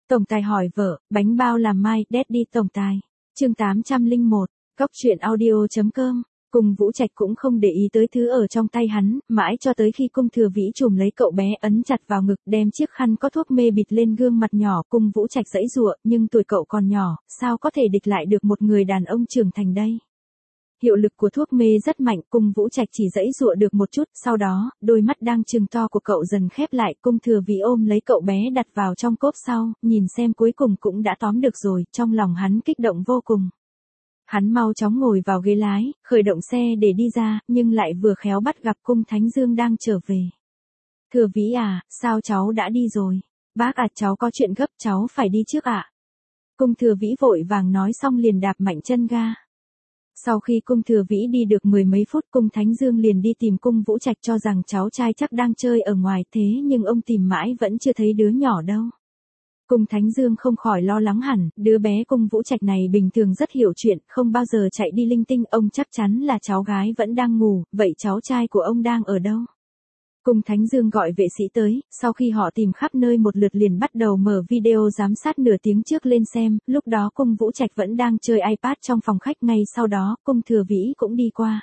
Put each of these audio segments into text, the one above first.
Tổng tài hỏi vợ, bánh bao làm mai, Daddy tổng tài. Chương 801, Cóc truyện audio.com. Cung Vũ Trạch cũng không để ý tới thứ ở trong tay hắn, mãi cho tới khi Cung Thừa Vĩ chùm lấy cậu bé ấn chặt vào ngực, đem chiếc khăn có thuốc mê bịt lên gương mặt nhỏ. Cung Vũ Trạch giãy giụa, nhưng tuổi cậu còn nhỏ, sao có thể địch lại được một người đàn ông trưởng thành đây? Hiệu lực của thuốc mê rất mạnh, Cung Vũ Trạch chỉ giãy giụa được một chút, sau đó, đôi mắt đang trừng to của cậu dần khép lại. Cung Thừa Vĩ ôm lấy cậu bé đặt vào trong cốp sau, nhìn xem cuối cùng cũng đã tóm được rồi, trong lòng hắn kích động vô cùng. Hắn mau chóng ngồi vào ghế lái, khởi động xe để đi ra, nhưng lại vừa khéo bắt gặp Cung Thánh Dương đang trở về. Thừa Vĩ à, sao cháu đã đi rồi? Bác à, cháu có chuyện gấp, cháu phải đi trước ạ. Cung Thừa Vĩ vội vàng nói xong liền đạp mạnh chân ga. Sau khi Cung Thừa Vĩ đi được mười mấy phút, Cung Thánh Dương liền đi tìm Cung Vũ Trạch cho rằng cháu trai chắc đang chơi ở ngoài, thế nhưng ông tìm mãi vẫn chưa thấy đứa nhỏ đâu. Cung Thánh Dương không khỏi lo lắng hẳn, đứa bé Cung Vũ Trạch này bình thường rất hiểu chuyện, không bao giờ chạy đi linh tinh, ông chắc chắn là cháu gái vẫn đang ngủ, vậy cháu trai của ông đang ở đâu? Cung Thánh Dương gọi vệ sĩ tới, sau khi họ tìm khắp nơi một lượt liền bắt đầu mở video giám sát nửa tiếng trước lên xem, lúc đó Cung Vũ Trạch vẫn đang chơi iPad trong phòng khách, ngay sau đó, Cung Thừa Vĩ cũng đi qua.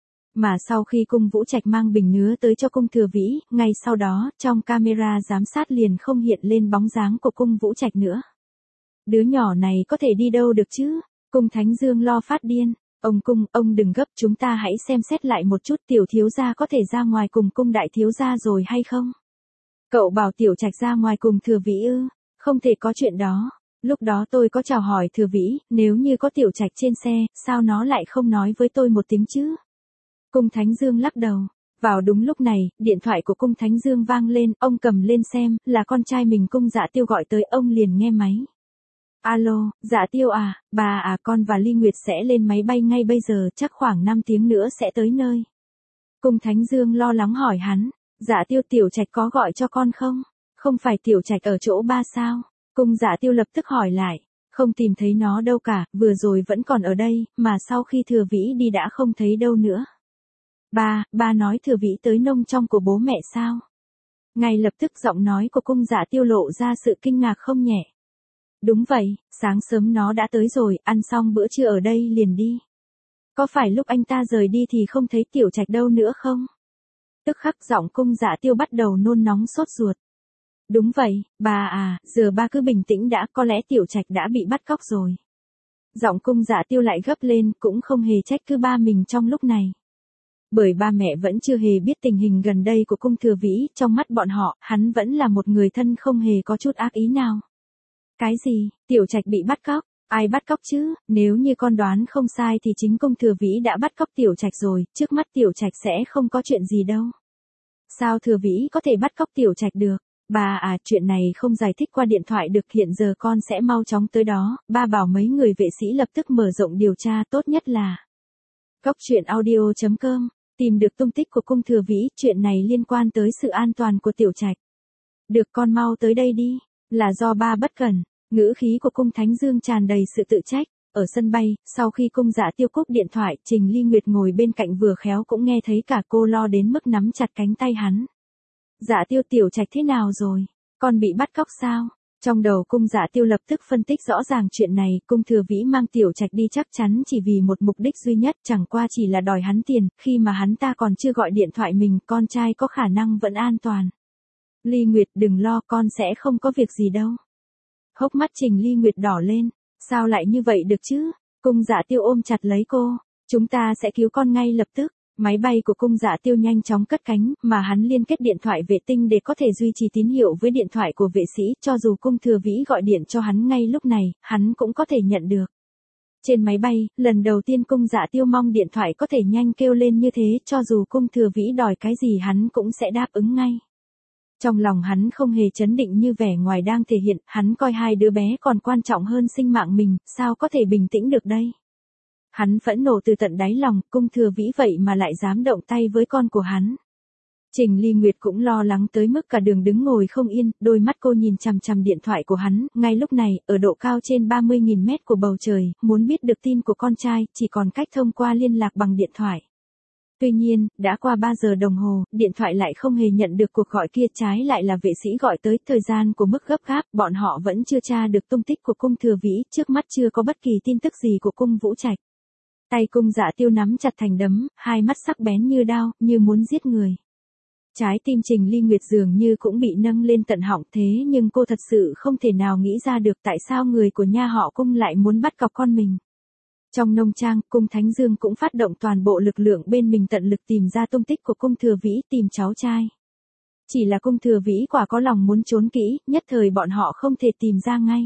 Mà sau khi Cung Vũ Trạch mang bình nứa tới cho Cung Thừa Vĩ, ngay sau đó, trong camera giám sát liền không hiện lên bóng dáng của Cung Vũ Trạch nữa. Đứa nhỏ này có thể đi đâu được chứ? Cung Thánh Dương lo phát điên. Ông đừng gấp, chúng ta hãy xem xét lại một chút, tiểu thiếu gia có thể ra ngoài cùng Cung đại thiếu gia rồi hay không? Cậu bảo Tiểu Trạch ra ngoài cùng Thừa Vĩ ư? Không thể có chuyện đó. Lúc đó tôi có chào hỏi Thừa Vĩ, nếu như có Tiểu Trạch trên xe, sao nó lại không nói với tôi một tiếng chứ? Cung Thánh Dương lắc đầu. Vào đúng lúc này, điện thoại của Cung Thánh Dương vang lên, ông cầm lên xem, là con trai mình Cung Dạ Tiêu gọi tới, ông liền nghe máy. Alo, Dạ Tiêu à, bà à, con và Ly Nguyệt sẽ lên máy bay ngay bây giờ, chắc khoảng 5 tiếng nữa sẽ tới nơi. Cung Thánh Dương lo lắng hỏi hắn, Dạ Tiêu, Tiểu Trạch có gọi cho con không? Không phải Tiểu Trạch ở chỗ ba sao? Cung Dạ Tiêu lập tức hỏi lại, không tìm thấy nó đâu cả, vừa rồi vẫn còn ở đây, mà sau khi Thừa Vĩ đi đã không thấy đâu nữa. Ba nói Thừa Vĩ tới nông trong của bố mẹ sao? Ngay lập tức giọng nói của Cung Dạ Tiêu lộ ra sự kinh ngạc không nhẹ. Đúng vậy, sáng sớm nó đã tới rồi, ăn xong bữa trưa ở đây liền đi. Có phải lúc anh ta rời đi thì không thấy Tiểu Trạch đâu nữa không? Tức khắc giọng Cung Dạ Tiêu bắt đầu nôn nóng sốt ruột. Đúng vậy, bà à, giờ ba cứ bình tĩnh đã, có lẽ Tiểu Trạch đã bị bắt cóc rồi. Giọng Cung Dạ Tiêu lại gấp lên, cũng không hề trách cứ ba mình trong lúc này. Bởi ba mẹ vẫn chưa hề biết tình hình gần đây của Cung Thừa Vĩ, trong mắt bọn họ, hắn vẫn là một người thân không hề có chút ác ý nào. Cái gì, Tiểu Trạch bị bắt cóc? Ai bắt cóc chứ? Nếu như con đoán không sai thì chính Cung Thừa Vĩ đã bắt cóc Tiểu Trạch rồi, trước mắt Tiểu Trạch sẽ không có chuyện gì đâu. Sao Thừa Vĩ có thể bắt cóc Tiểu Trạch được? Bà à, chuyện này không giải thích qua điện thoại được, hiện giờ con sẽ mau chóng tới đó, ba bảo mấy người vệ sĩ lập tức mở rộng điều tra, tốt nhất là Cóc truyện audio.com, tìm được tung tích của Cung Thừa Vĩ, chuyện này liên quan tới sự an toàn của Tiểu Trạch. Được, con mau tới đây đi, là do ba bất cẩn. Ngữ khí của Cung Thánh Dương tràn đầy sự tự trách. Ở sân bay, sau khi Cung Dạ Tiêu cúp điện thoại, Trình Ly Nguyệt ngồi bên cạnh vừa khéo cũng nghe thấy cả, cô lo đến mức nắm chặt cánh tay hắn. Dạ Tiêu, Tiểu Trạch thế nào rồi? Con bị bắt cóc sao? Trong đầu Cung Dạ Tiêu lập tức phân tích rõ ràng chuyện này, Cung Thừa Vĩ mang Tiểu Trạch đi chắc chắn chỉ vì một mục đích duy nhất, chẳng qua chỉ là đòi hắn tiền, khi mà hắn ta còn chưa gọi điện thoại mình, con trai có khả năng vẫn an toàn. Ly Nguyệt, đừng lo, con sẽ không có việc gì đâu. Hốc mắt Trình Ly Nguyệt đỏ lên, sao lại như vậy được chứ? Cung Dạ Tiêu ôm chặt lấy cô, chúng ta sẽ cứu con ngay lập tức. Máy bay của Cung Dạ Tiêu nhanh chóng cất cánh, mà hắn liên kết điện thoại vệ tinh để có thể duy trì tín hiệu với điện thoại của vệ sĩ, cho dù Cung Thừa Vĩ gọi điện cho hắn ngay lúc này, hắn cũng có thể nhận được. Trên máy bay, lần đầu tiên Cung Dạ Tiêu mong điện thoại có thể nhanh kêu lên như thế, cho dù Cung Thừa Vĩ đòi cái gì hắn cũng sẽ đáp ứng ngay. Trong lòng hắn không hề chấn định như vẻ ngoài đang thể hiện, hắn coi hai đứa bé còn quan trọng hơn sinh mạng mình, sao có thể bình tĩnh được đây? Hắn phẫn nộ từ tận đáy lòng, Cung Thừa Vĩ vậy mà lại dám động tay với con của hắn. Trình Ly Nguyệt cũng lo lắng tới mức cả đường đứng ngồi không yên, đôi mắt cô nhìn chằm chằm điện thoại của hắn, ngay lúc này, ở độ cao trên 30.000 mét của bầu trời, muốn biết được tin của con trai, chỉ còn cách thông qua liên lạc bằng điện thoại. Tuy nhiên, đã qua 3 giờ đồng hồ, điện thoại lại không hề nhận được cuộc gọi kia, trái lại là vệ sĩ gọi tới. Thời gian của mức gấp gáp, bọn họ vẫn chưa tra được tung tích của cung Thừa Vĩ, trước mắt chưa có bất kỳ tin tức gì của cung Vũ Trạch. Tay cung Dạ Tiêu nắm chặt thành đấm, hai mắt sắc bén như đao, như muốn giết người. Trái tim Trình Ly Nguyệt dường như cũng bị nâng lên tận họng, thế nhưng cô thật sự không thể nào nghĩ ra được tại sao người của nha họ cung lại muốn bắt cóc con mình. Trong nông trang, cung Thánh Dương cũng phát động toàn bộ lực lượng bên mình tận lực tìm ra tung tích của cung Thừa Vĩ, tìm cháu trai. Chỉ là cung Thừa Vĩ quả có lòng muốn trốn kỹ, nhất thời bọn họ không thể tìm ra ngay.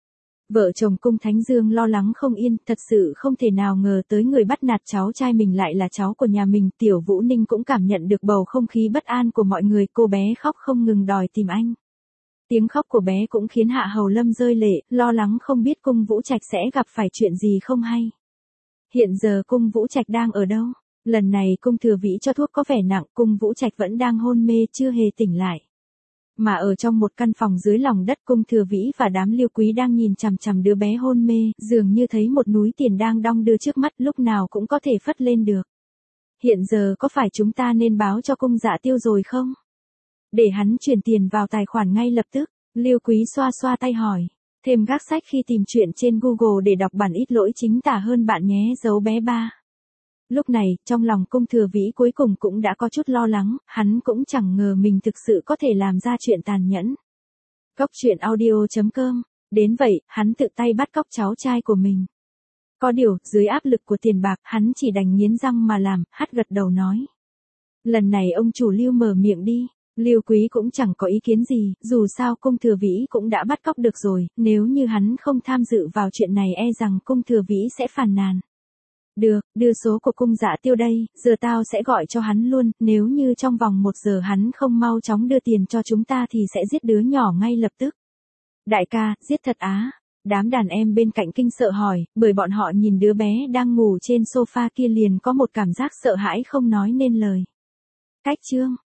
Vợ chồng cung Thánh Dương lo lắng không yên, thật sự không thể nào ngờ tới người bắt nạt cháu trai mình lại là cháu của nhà mình. Tiểu Vũ Ninh cũng cảm nhận được bầu không khí bất an của mọi người, cô bé khóc không ngừng đòi tìm anh. Tiếng khóc của bé cũng khiến Hạ Hầu Lâm rơi lệ, lo lắng không biết cung Vũ Trạch sẽ gặp phải chuyện gì không hay. Hiện giờ cung Vũ Trạch đang ở đâu? Lần này cung Thừa Vĩ cho thuốc có vẻ nặng, cung Vũ Trạch vẫn đang hôn mê, chưa hề tỉnh lại. Mà ở trong một căn phòng dưới lòng đất, cung Thừa Vĩ và đám Liêu Quý đang nhìn chằm chằm đứa bé hôn mê, dường như thấy một núi tiền đang đong đưa trước mắt, lúc nào cũng có thể phất lên được. Hiện giờ có phải chúng ta nên báo cho cung Dạ Tiêu rồi không? Để hắn chuyển tiền vào tài khoản ngay lập tức. Liêu Quý xoa xoa tay hỏi. Thêm gác sách khi tìm chuyện trên Google để đọc bản ít lỗi chính tả hơn bạn nhé, dấu bé ba. Lúc này, trong lòng cung Thừa Vĩ cuối cùng cũng đã có chút lo lắng, hắn cũng chẳng ngờ mình thực sự có thể làm ra chuyện tàn nhẫn. Cốc truyện audio.com. Đến vậy, hắn tự tay bắt cóc cháu trai của mình. Có điều, dưới áp lực của tiền bạc, hắn chỉ đành nghiến răng mà làm, hắt gật đầu nói. Lần này ông chủ Lưu mở miệng đi. Liêu Quý cũng chẳng có ý kiến gì, dù sao cung Thừa Vĩ cũng đã bắt cóc được rồi, nếu như hắn không tham dự vào chuyện này e rằng cung Thừa Vĩ sẽ phàn nàn. Được, đưa số của cung Dạ Tiêu đây, giờ tao sẽ gọi cho hắn luôn, nếu như trong vòng 1 giờ hắn không mau chóng đưa tiền cho chúng ta thì sẽ giết đứa nhỏ ngay lập tức. Đại ca, giết thật á? Đám đàn em bên cạnh kinh sợ hỏi, bởi bọn họ nhìn đứa bé đang ngủ trên sofa kia liền có một cảm giác sợ hãi không nói nên lời. Cách chương